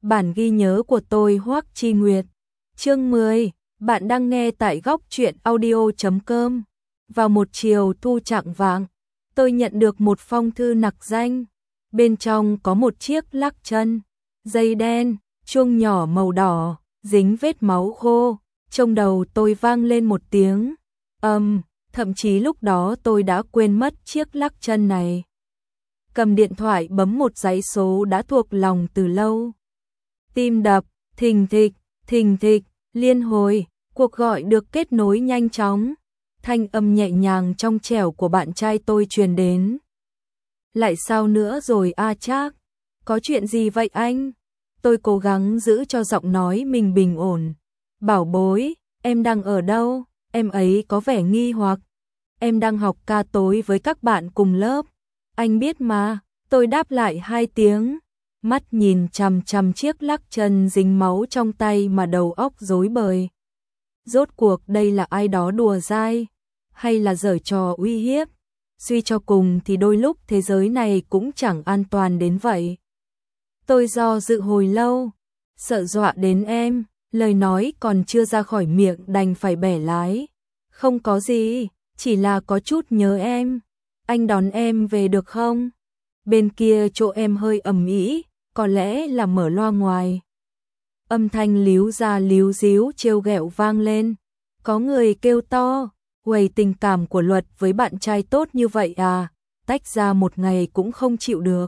Bản ghi nhớ của tôi Hoắc Chi Nguyệt. Chương 10, bạn đang nghe tại góc truyện audio.com. Vào một chiều thu chạng vạng, tôi nhận được một phong thư nặc danh. Bên trong có một chiếc lắc chân, dây đen, chuông nhỏ màu đỏ, dính vết máu khô. Trong đầu tôi vang lên một tiếng thậm chí lúc đó tôi đã quên mất chiếc lắc chân này. Cầm điện thoại bấm một dãy số đã thuộc lòng từ lâu. Tim đập, thình thịch, liên hồi, cuộc gọi được kết nối nhanh chóng. Thanh âm nhẹ nhàng trong trẻo của bạn trai tôi truyền đến. Lại sao nữa rồi a Trác? Có chuyện gì vậy anh? Tôi cố gắng giữ cho giọng nói mình bình ổn. Bảo bối, em đang ở đâu? Em ấy có vẻ nghi hoặc. Em đang học ca tối với các bạn cùng lớp. Anh biết mà, tôi đáp lại 2 tiếng. Mắt nhìn chằm chằm chiếc lắc chân dính máu trong tay mà đầu óc rối bời. Rốt cuộc đây là ai đó đùa dai, hay là giở trò uy hiếp? Suy cho cùng thì đôi lúc thế giới này cũng chẳng an toàn đến vậy. Tôi do dự hồi lâu, sợ dọa đến em, lời nói còn chưa ra khỏi miệng đành phải bẻ lái. Không có gì, chỉ là có chút nhớ em. Anh đón em về được không? Bên kia chỗ em hơi ầm ĩ, có lẽ là mở loa ngoài. Âm thanh líu ra líu díu trêu ghẹo vang lên. Có người kêu to, "Uầy, tình cảm của Luật với bạn trai tốt như vậy à, tách ra một ngày cũng không chịu được.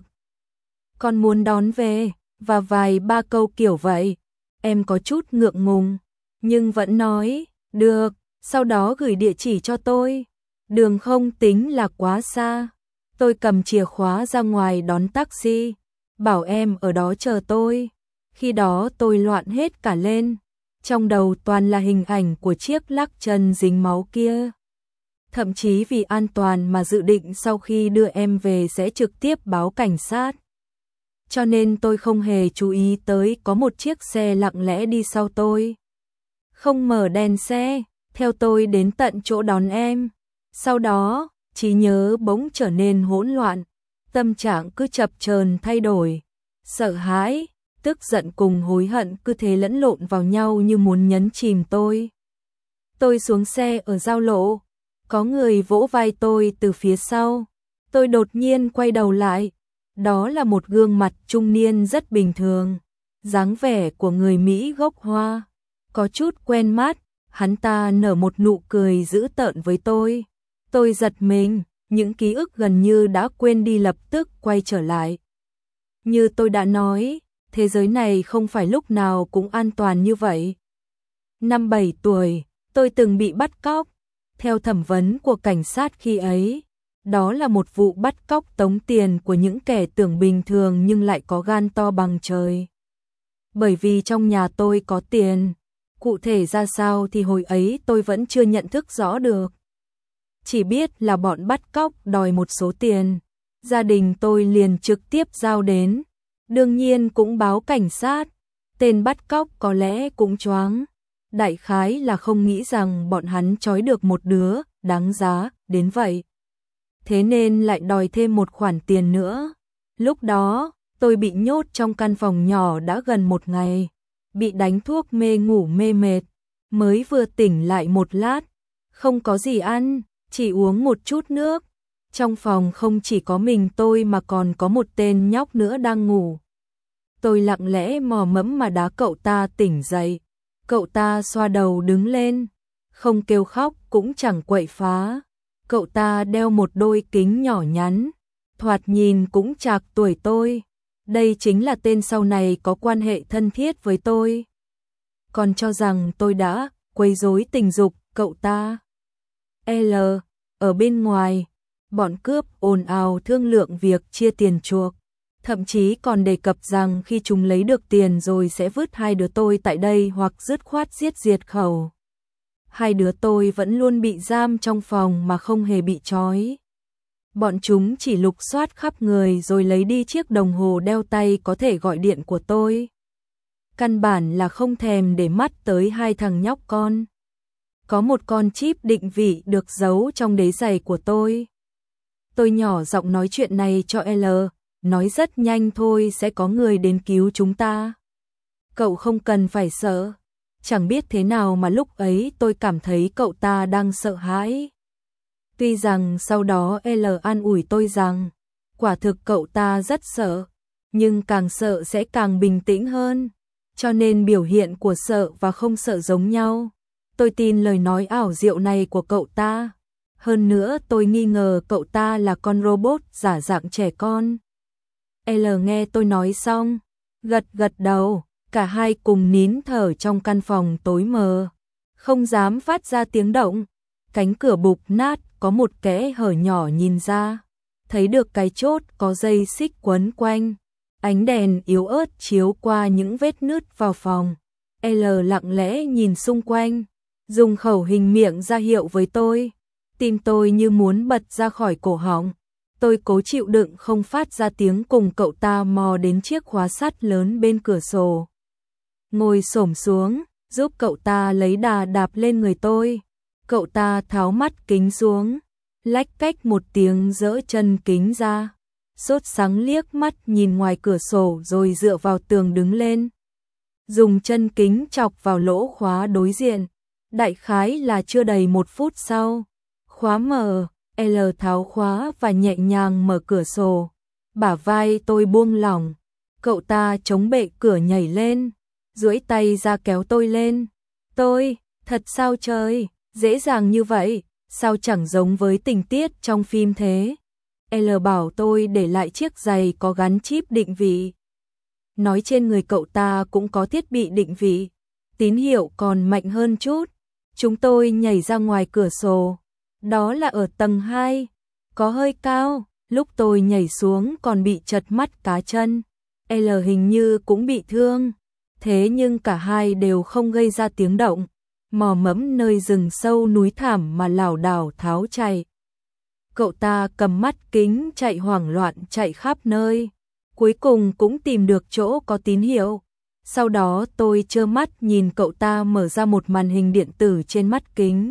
Con muốn đón về", và vài ba câu kiểu vậy. Em có chút ngượng ngùng, nhưng vẫn nói, "Được", sau đó gửi địa chỉ cho tôi. Đường không tính là quá xa. Tôi cầm chìa khóa ra ngoài đón taxi, bảo em ở đó chờ tôi. Khi đó tôi loạn hết cả lên, trong đầu toàn là hình ảnh của chiếc lắc chân dính máu kia. Thậm chí vì an toàn mà dự định sau khi đưa em về sẽ trực tiếp báo cảnh sát. Cho nên tôi không hề chú ý tới có một chiếc xe lặng lẽ đi sau tôi. Không mở đèn xe, theo tôi đến tận chỗ đón em. Sau đó, trí nhớ bỗng trở nên hỗn loạn, tâm trạng cứ chập chờn thay đổi. Sợ hãi, tức giận cùng hối hận cứ thế lẫn lộn vào nhau như muốn nhấn chìm tôi. Tôi xuống xe ở giao lộ, có người vỗ vai tôi từ phía sau. Tôi đột nhiên quay đầu lại, đó là một gương mặt trung niên rất bình thường, dáng vẻ của người Mỹ gốc Hoa, có chút quen mắt. Hắn ta nở một nụ cười dữ tợn với tôi. Tôi giật mình, những ký ức gần như đã quên đi lập tức quay trở lại. Như tôi đã nói, thế giới này không phải lúc nào cũng an toàn như vậy. Năm 7 tuổi, tôi từng bị bắt cóc. Theo thẩm vấn của cảnh sát khi ấy, đó là một vụ bắt cóc tống tiền của những kẻ tưởng bình thường nhưng lại có gan to bằng trời. Bởi vì trong nhà tôi có tiền, cụ thể ra sao thì hồi ấy tôi vẫn chưa nhận thức rõ được. Chỉ biết là bọn bắt cóc đòi một số tiền, gia đình tôi liền trực tiếp giao đến, đương nhiên cũng báo cảnh sát. Tên bắt cóc có lẽ cũng choáng, đại khái là không nghĩ rằng bọn hắn trói được một đứa đáng giá đến vậy. Thế nên lại đòi thêm một khoản tiền nữa. Lúc đó, tôi bị nhốt trong căn phòng nhỏ đã gần 1 ngày, bị đánh thuốc mê ngủ mê mệt, mới vừa tỉnh lại một lát, không có gì ăn, chỉ uống một chút nước. Trong phòng không chỉ có mình tôi mà còn có một tên nhóc nữa đang ngủ. Tôi lặng lẽ mò mẫm mà đá cậu ta tỉnh dậy. Cậu ta xoa đầu đứng lên, không kêu khóc cũng chẳng quậy phá. Cậu ta đeo một đôi kính nhỏ nhắn, thoạt nhìn cũng trạc tuổi tôi. Đây chính là tên sau này có quan hệ thân thiết với tôi. Còn cho rằng tôi đã quấy rối tình dục cậu ta. Ở bên ngoài, bọn cướp ồn ào thương lượng việc chia tiền chuộc. Thậm chí còn đề cập rằng khi chúng lấy được tiền rồi sẽ vứt 2 đứa tôi tại đây hoặc dứt khoát giết diệt khẩu. 2 đứa tôi vẫn luôn bị giam trong phòng mà không hề bị trói. Bọn chúng chỉ lục soát khắp người rồi lấy đi chiếc đồng hồ đeo tay có thể gọi điện của tôi. Căn bản là không thèm để mắt tới 2 thằng nhóc con. Có một con chip định vị được giấu trong đế giày của tôi. Tôi nhỏ giọng nói chuyện này cho L, nói rất nhanh thôi sẽ có người đến cứu chúng ta. cậu không cần phải sợ. Chẳng biết thế nào mà lúc ấy tôi cảm thấy cậu ta đang sợ hãi. Tuy rằng sau đó L an ủi tôi rằng, quả thực cậu ta rất sợ, nhưng càng sợ sẽ càng bình tĩnh hơn, cho nên biểu hiện của sợ và không sợ giống nhau. Tôi tin lời nói ảo diệu này của cậu ta. Hơn nữa tôi nghi ngờ cậu ta là con robot giả dạng trẻ con. L nghe tôi nói xong, gật gật đầu, cả hai cùng nín thở trong căn phòng tối mờ, không dám phát ra tiếng động. Cánh cửa bục nát, có một kẽ hở nhỏ nhìn ra, thấy được cái chốt có dây xích quấn quanh. Ánh đèn yếu ớt chiếu qua những vết nứt vào phòng. L lặng lẽ nhìn xung quanh, dùng khẩu hình miệng ra hiệu với tôi. Tim tôi như muốn bật ra khỏi cổ họng. Tôi cố chịu đựng không phát ra tiếng cùng cậu ta mò đến chiếc khóa sắt lớn bên cửa sổ. Ngồi xổm xuống, giúp cậu ta lấy đà đạp lên người tôi. Cậu ta tháo mắt kính xuống, lách cách một tiếng giỡ chân kính ra. Sốt sắng liếc mắt nhìn ngoài cửa sổ rồi dựa vào tường đứng lên. Dùng chân kính chọc vào lỗ khóa đối diện. Đại khái là chưa đầy 1 phút sau. Khóa mở, L tháo khóa và nhẹ nhàng mở cửa sổ. Bả vai tôi buông lỏng. Cậu ta chống bệ cửa nhảy lên, duỗi tay ra kéo tôi lên. Tôi, thật sao trời, dễ dàng như vậy, sao chẳng giống với tình tiết trong phim thế. L bảo tôi để lại chiếc giày có gắn chip định vị. Nói trên người cậu ta cũng có thiết bị định vị, tín hiệu còn mạnh hơn chút. Chúng tôi nhảy ra ngoài cửa sổ. Đó là ở tầng 2, có hơi cao, lúc tôi nhảy xuống còn bị trật mắt cá chân. L hình như cũng bị thương, thế nhưng cả hai đều không gây ra tiếng động, mò mẫm nơi rừng sâu núi thảm mà lảo đảo tháo chạy. Cậu ta cầm mắt kính chạy hoảng loạn chạy khắp nơi, cuối cùng cũng tìm được chỗ có tín hiệu. Sau đó tôi trơ mắt nhìn cậu ta mở ra một màn hình điện tử trên mắt kính.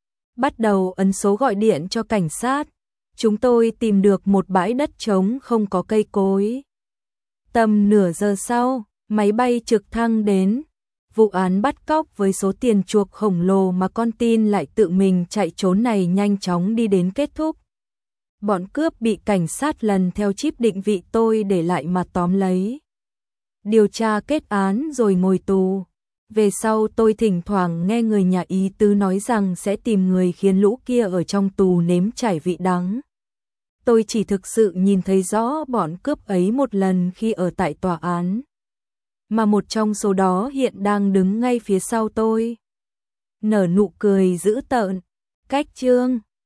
Bắt đầu ấn số gọi điện cho cảnh sát. Chúng tôi tìm được một bãi đất trống không có cây cối. Tầm nửa giờ sau, máy bay trực thăng đến. Vụ án bắt cóc với số tiền chuộc khổng lồ mà con tin lại tự mình chạy trốn này nhanh chóng đi đến kết thúc. Bọn cướp bị cảnh sát lần theo chip định vị tôi để lại mà tóm lấy. Điều tra kết án rồi ngồi tù. Về sau tôi thỉnh thoảng nghe người nhà ý tứ nói rằng sẽ tìm người khiến lũ kia ở trong tù nếm trải vị đắng. Tôi chỉ thực sự nhìn thấy rõ bọn cướp ấy một lần khi ở tại tòa án. Mà một trong số đó hiện đang đứng ngay phía sau tôi. Nở nụ cười dữ tợn. Cách chương